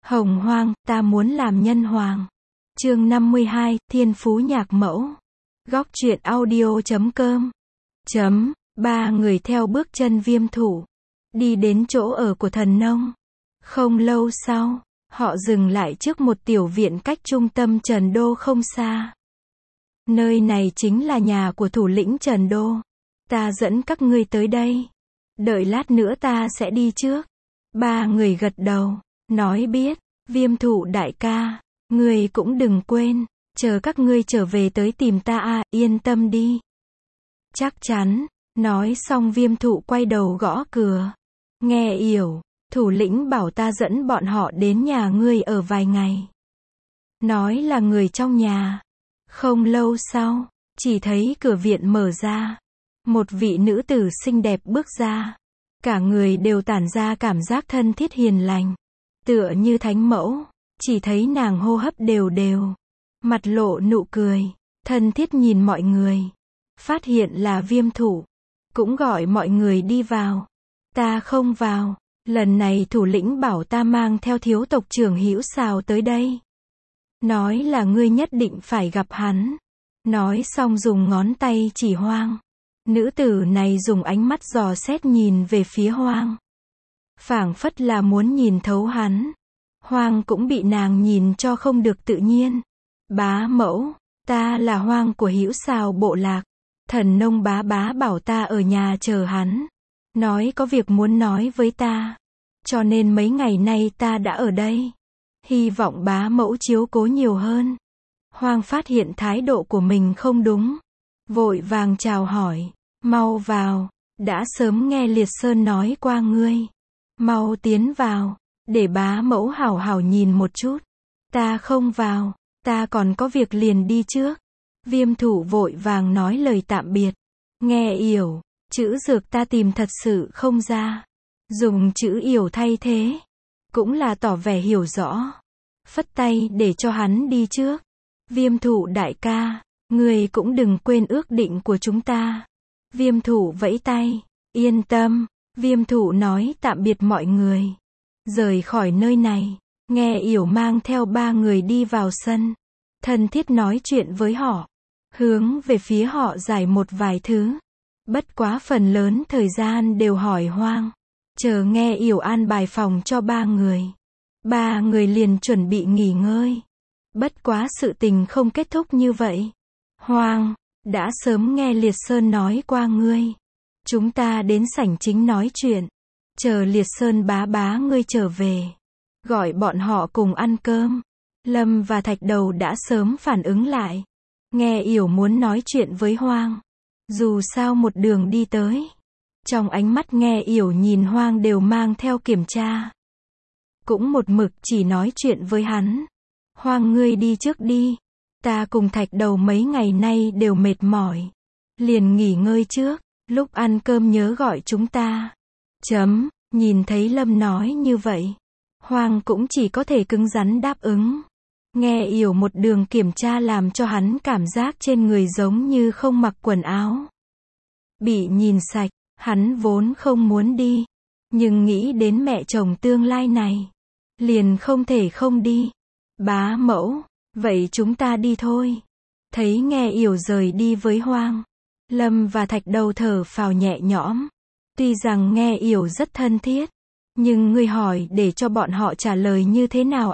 Hồng Hoang, ta muốn làm nhân hoàng. Chương 52, Thiên Phú Nhạc Mẫu. Góc truyện audio.com. Ba người theo bước chân Viêm Thủ, đi đến chỗ ở của thần nông. Không lâu sau, họ dừng lại trước một tiểu viện cách trung tâm Trần Đô không xa. Nơi này chính là nhà của thủ lĩnh Trần Đô. Ta dẫn các ngươi tới đây. Đợi lát nữa ta sẽ đi trước. Ba người gật đầu, nói biết. Viêm Thủ đại ca, ngươi cũng đừng quên, chờ các ngươi trở về tới tìm ta yên tâm đi. Chắc chắn. Nói xong Viêm Thủ quay đầu gõ cửa. Nghe yểu, thủ lĩnh bảo ta dẫn bọn họ đến nhà ngươi ở vài ngày. Nói là người trong nhà. Không lâu sau, chỉ thấy cửa viện mở ra. Một vị nữ tử xinh đẹp bước ra. Cả người đều tản ra cảm giác thân thiết hiền lành. Tựa như thánh mẫu, chỉ thấy nàng hô hấp đều đều. Mặt lộ nụ cười, thân thiết nhìn mọi người. Phát hiện là Viêm Thủ. Cũng gọi mọi người đi vào. Ta không vào. Lần này thủ lĩnh bảo ta mang theo thiếu tộc trưởng Hữu Sào tới đây. Nói là ngươi nhất định phải gặp hắn. Nói xong dùng ngón tay chỉ Hoang. Nữ tử này dùng ánh mắt dò xét nhìn về phía Hoang. Phảng phất là muốn nhìn thấu hắn. Hoang cũng bị nàng nhìn cho không được tự nhiên. Bá mẫu, ta là Hoang của Hữu Sào bộ lạc. Thần nông bá bá bảo ta ở nhà chờ hắn. Nói có việc muốn nói với ta. Cho nên mấy ngày nay ta đã ở đây. Hy vọng bá mẫu chiếu cố nhiều hơn. Hoang phát hiện thái độ của mình không đúng. Vội vàng chào hỏi. Mau vào. Đã sớm nghe Liệt Sơn nói qua ngươi. Mau tiến vào. Để bá mẫu hảo hảo nhìn một chút. Ta không vào. Ta còn có việc liền đi trước. Viêm Thủ vội vàng nói lời tạm biệt. Nghe yểu, chữ dược ta tìm thật sự không ra. Dùng chữ yểu thay thế. Cũng là tỏ vẻ hiểu rõ. Phất tay để cho hắn đi trước. Viêm Thủ đại ca, ngươi cũng đừng quên ước định của chúng ta. Viêm Thủ vẫy tay. Yên tâm. Viêm Thủ nói tạm biệt mọi người. Rời khỏi nơi này. Nghe yểu mang theo ba người đi vào sân. Thân thiết nói chuyện với họ. Hướng về phía họ giải một vài thứ. Bất quá phần lớn thời gian đều hỏi Hoang. Chờ nghe yểu an bài phòng cho ba người. Ba người liền chuẩn bị nghỉ ngơi. Bất quá sự tình không kết thúc như vậy. Hoang, đã sớm nghe Liệt Sơn nói qua ngươi. Chúng ta đến sảnh chính nói chuyện. Chờ Liệt Sơn bá bá ngươi trở về. Gọi bọn họ cùng ăn cơm. Lâm và Thạch Đầu đã sớm phản ứng lại. Nghe yểu muốn nói chuyện với Hoang. Dù sao một đường đi tới. Trong ánh mắt nghe yểu nhìn Hoang đều mang theo kiểm tra. Cũng một mực chỉ nói chuyện với hắn. Hoang ngươi đi trước đi. Ta cùng Thạch Đầu mấy ngày nay đều mệt mỏi. Liền nghỉ ngơi trước. Lúc ăn cơm nhớ gọi chúng ta. Nhìn thấy Lâm nói như vậy. Hoang cũng chỉ có thể cứng rắn đáp ứng. Nghe yểu một đường kiểm tra làm cho hắn cảm giác trên người giống như không mặc quần áo. Bị nhìn sạch, hắn vốn không muốn đi. Nhưng nghĩ đến mẹ chồng tương lai này. Liền không thể không đi. Bá mẫu, vậy chúng ta đi thôi. Thấy nghe yểu rời đi với Hoang. Lâm và Thạch Đầu thở phào nhẹ nhõm. Tuy rằng nghe yểu rất thân thiết. Nhưng ngươi hỏi để cho bọn họ trả lời như thế nào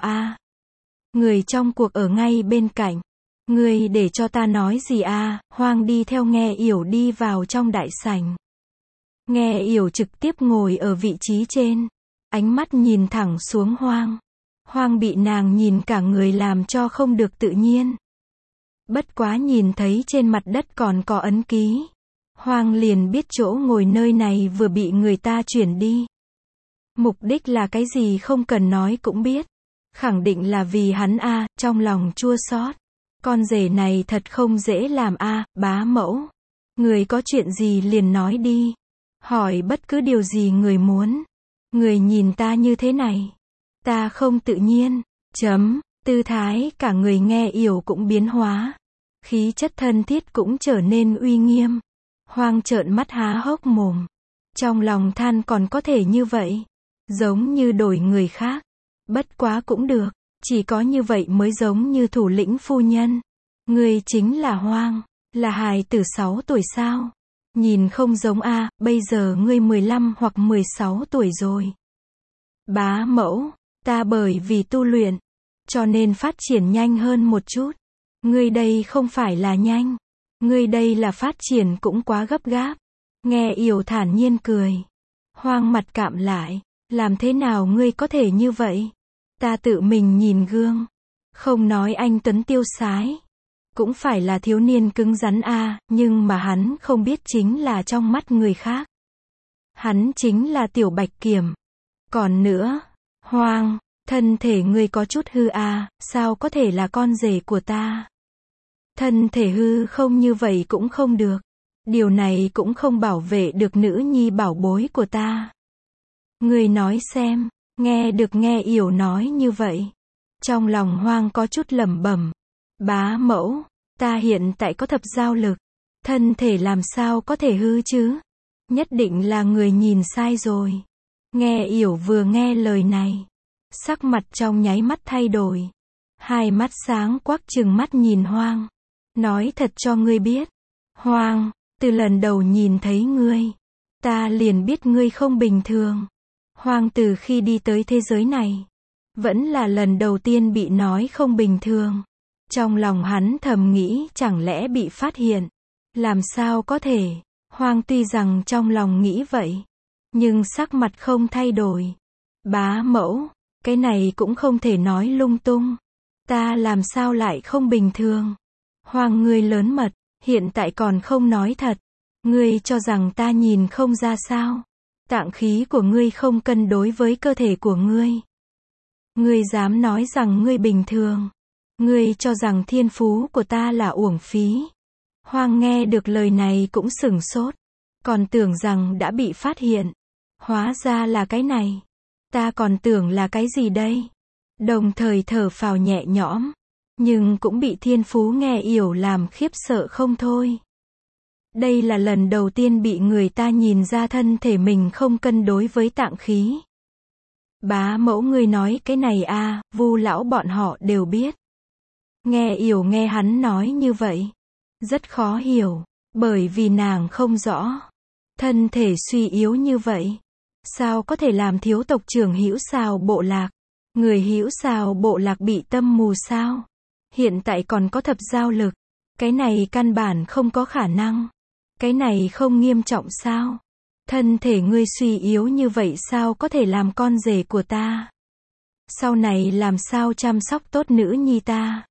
Người trong cuộc ở ngay bên cạnh. Ngươi để cho ta nói gì Hoang đi theo nghe yểu đi vào trong đại sảnh. Nghe yểu trực tiếp ngồi ở vị trí trên. Ánh mắt nhìn thẳng xuống Hoang. Hoang bị nàng nhìn cả người làm cho không được tự nhiên. Bất quá nhìn thấy trên mặt đất còn có ấn ký. Hoang liền biết chỗ ngồi nơi này vừa bị người ta chuyển đi. Mục đích là cái gì không cần nói cũng biết. Khẳng định là vì hắn trong lòng chua xót. Con rể này thật không dễ làm bá mẫu. Người có chuyện gì liền nói đi. Hỏi bất cứ điều gì người muốn. Người nhìn ta như thế này. Ta không tự nhiên. Tư thái cả người nghe yểu cũng biến hóa. Khí chất thân thiết cũng trở nên uy nghiêm. Hoang trợn mắt há hốc mồm. Trong lòng than còn có thể như vậy. Giống như đổi người khác. Bất quá cũng được, chỉ có như vậy mới giống như thủ lĩnh phu nhân. Ngươi chính là Hoang, là hài tử 6 tuổi sao? Nhìn không giống a, bây giờ ngươi 15 hoặc 16 tuổi rồi. Bá mẫu, ta bởi vì tu luyện, cho nên phát triển nhanh hơn một chút. Ngươi đây không phải là nhanh, ngươi đây là phát triển cũng quá gấp gáp. Nghe Yểu thản nhiên cười. Hoang mặt cạm lại, làm thế nào ngươi có thể như vậy? Ta tự mình nhìn gương, không nói anh tuấn tiêu sái, cũng phải là thiếu niên cứng rắn a, nhưng mà hắn không biết chính là trong mắt người khác, hắn chính là tiểu bạch kiểm. Còn nữa, Hoang, thân thể ngươi có chút hư a, sao có thể là con rể của ta? Thân thể hư không như vậy cũng không được. Điều này cũng không bảo vệ được nữ nhi bảo bối của ta. Ngươi nói xem, nghe được nghe Yểu nói như vậy. Trong lòng Hoang có chút lẩm bẩm. Bá mẫu, ta hiện tại có thập giao lực. Thân thể làm sao có thể hư chứ? Nhất định là người nhìn sai rồi. Nghe Yểu vừa nghe lời này, sắc mặt trong nháy mắt thay đổi. Hai mắt sáng quắc trừng mắt nhìn Hoang. Nói thật cho ngươi biết. Hoang, từ lần đầu nhìn thấy ngươi, ta liền biết ngươi không bình thường. Hoang từ khi đi tới thế giới này, vẫn là lần đầu tiên bị nói không bình thường. Trong lòng hắn thầm nghĩ chẳng lẽ bị phát hiện. Làm sao có thể? Hoang tuy rằng trong lòng nghĩ vậy, nhưng sắc mặt không thay đổi. Bá mẫu, cái này cũng không thể nói lung tung. Ta làm sao lại không bình thường? Hoang ngươi lớn mật, hiện tại còn không nói thật. Ngươi cho rằng ta nhìn không ra sao? Tạng khí của ngươi không cân đối với cơ thể của ngươi. Ngươi dám nói rằng ngươi bình thường. Ngươi cho rằng thiên phú của ta là uổng phí. Hoang nghe được lời này cũng sửng sốt. Còn tưởng rằng đã bị phát hiện. Hóa ra là cái này. Ta còn tưởng là cái gì đây? Đồng thời thở phào nhẹ nhõm. Nhưng cũng bị thiên phú nghe Yểu làm khiếp sợ không thôi. Đây là lần đầu tiên bị người ta nhìn ra thân thể mình không cân đối với tạng khí. Bá mẫu ngươi nói cái này a, Vu lão bọn họ đều biết. Nghe Yểu nghe hắn nói như vậy, rất khó hiểu, bởi vì nàng không rõ. Thân thể suy yếu như vậy, sao có thể làm thiếu tộc trưởng Hữu Sào bộ lạc? Người Hữu Sào bộ lạc bị tâm mù sao? Hiện tại còn có thập giao lực. Cái này căn bản không có khả năng. Cái này không nghiêm trọng sao? Thân thể ngươi suy yếu như vậy sao có thể làm con rể của ta? Sau này làm sao chăm sóc tốt nữ nhi ta?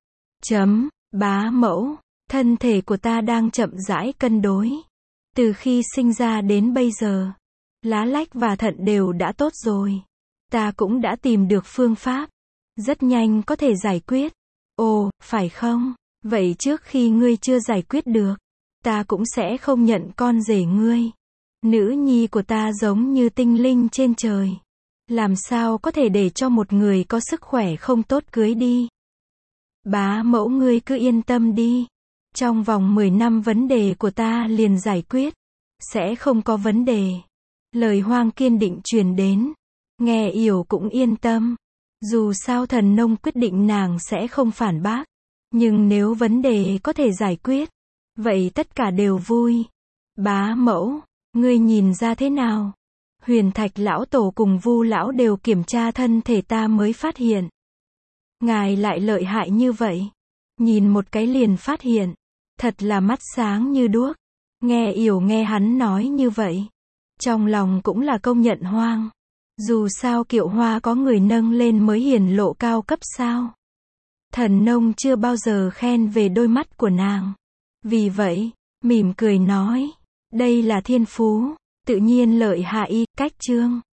Bá mẫu, thân thể của ta đang chậm rãi cân đối. Từ khi sinh ra đến bây giờ, lá lách và thận đều đã tốt rồi. Ta cũng đã tìm được phương pháp. Rất nhanh có thể giải quyết. Ồ, phải không? Vậy trước khi ngươi chưa giải quyết được, ta cũng sẽ không nhận con rể ngươi. Nữ nhi của ta giống như tinh linh trên trời. Làm sao có thể để cho một người có sức khỏe không tốt cưới đi? Bá mẫu ngươi cứ yên tâm đi. Trong vòng 10 năm vấn đề của ta liền giải quyết. Sẽ không có vấn đề. Lời Hoang kiên định truyền đến. Nghe Yểu cũng yên tâm. Dù sao thần nông quyết định nàng sẽ không phản bác. Nhưng nếu vấn đề có thể giải quyết, vậy tất cả đều vui. Bá mẫu, ngươi nhìn ra thế nào? Huyền Thạch lão tổ cùng Vu lão đều kiểm tra thân thể ta mới phát hiện. Ngài lại lợi hại như vậy. Nhìn một cái liền phát hiện. Thật là mắt sáng như đuốc. Nghe Yểu nghe hắn nói như vậy. Trong lòng cũng là công nhận Hoang. Dù sao Kiệu Hoa có người nâng lên mới hiển lộ cao cấp sao. Thần nông chưa bao giờ khen về đôi mắt của nàng. Vì vậy, mỉm cười nói. Đây là thiên phú. Tự nhiên lợi hại y, cách chương.